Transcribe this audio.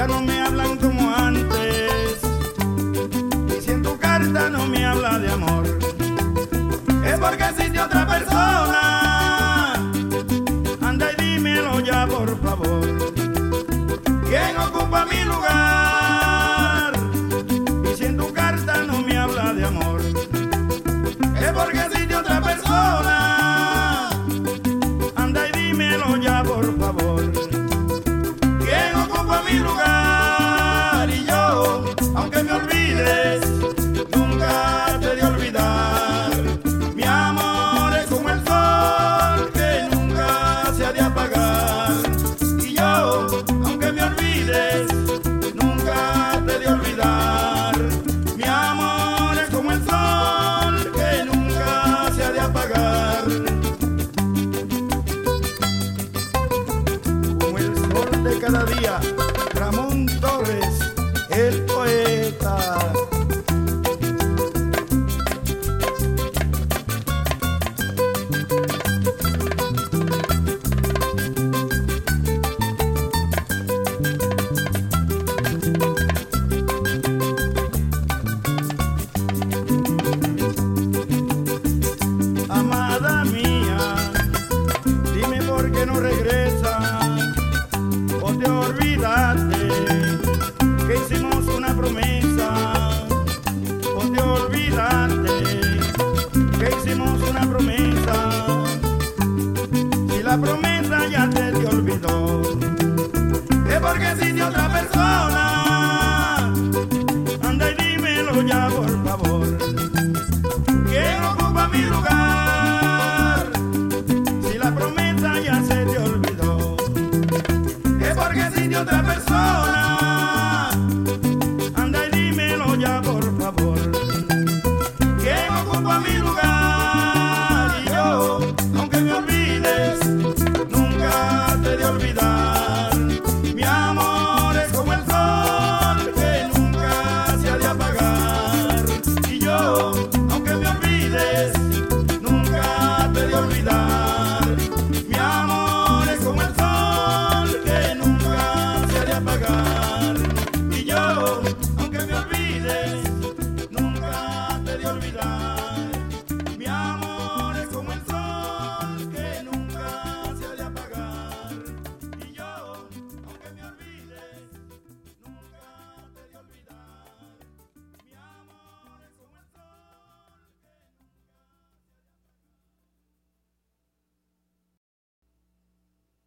ya no me hablan como antes. Y si en tu carta no me habla de amor, es porque existe otra persona. Anda y dímelo ya, por favor. ¿Quién ocupa mi lugar? Y si en tu carta no me habla de amor, es porque existe otra persona. Anda y dímelo ya, por favor. ¿Quién ocupa mi lugar? Y yo, aunque me olvides, nunca te de olvidar. Mi amor es como el sol que nunca se ha de apagar. Y yo, aunque me olvides, nunca te de olvidar. Mi amor es como el sol que nunca se ha de apagar. Como el sol de cada día, Ramón Torres, el poeta. Amada mía, dime por qué no regresas, o te olvidaste que hicimos una promesa, o te olvidaste que hicimos una promesa. Si la promesa ya te olvidó, es porque existe otra persona. Anda y dímelo ya, por favor. ¿Quién ocupa mi lugar? Si la promesa ya se te olvidó, es porque existe otra persona. Anda y dímelo ya, por favor. ¿Quién ocupa mi lugar?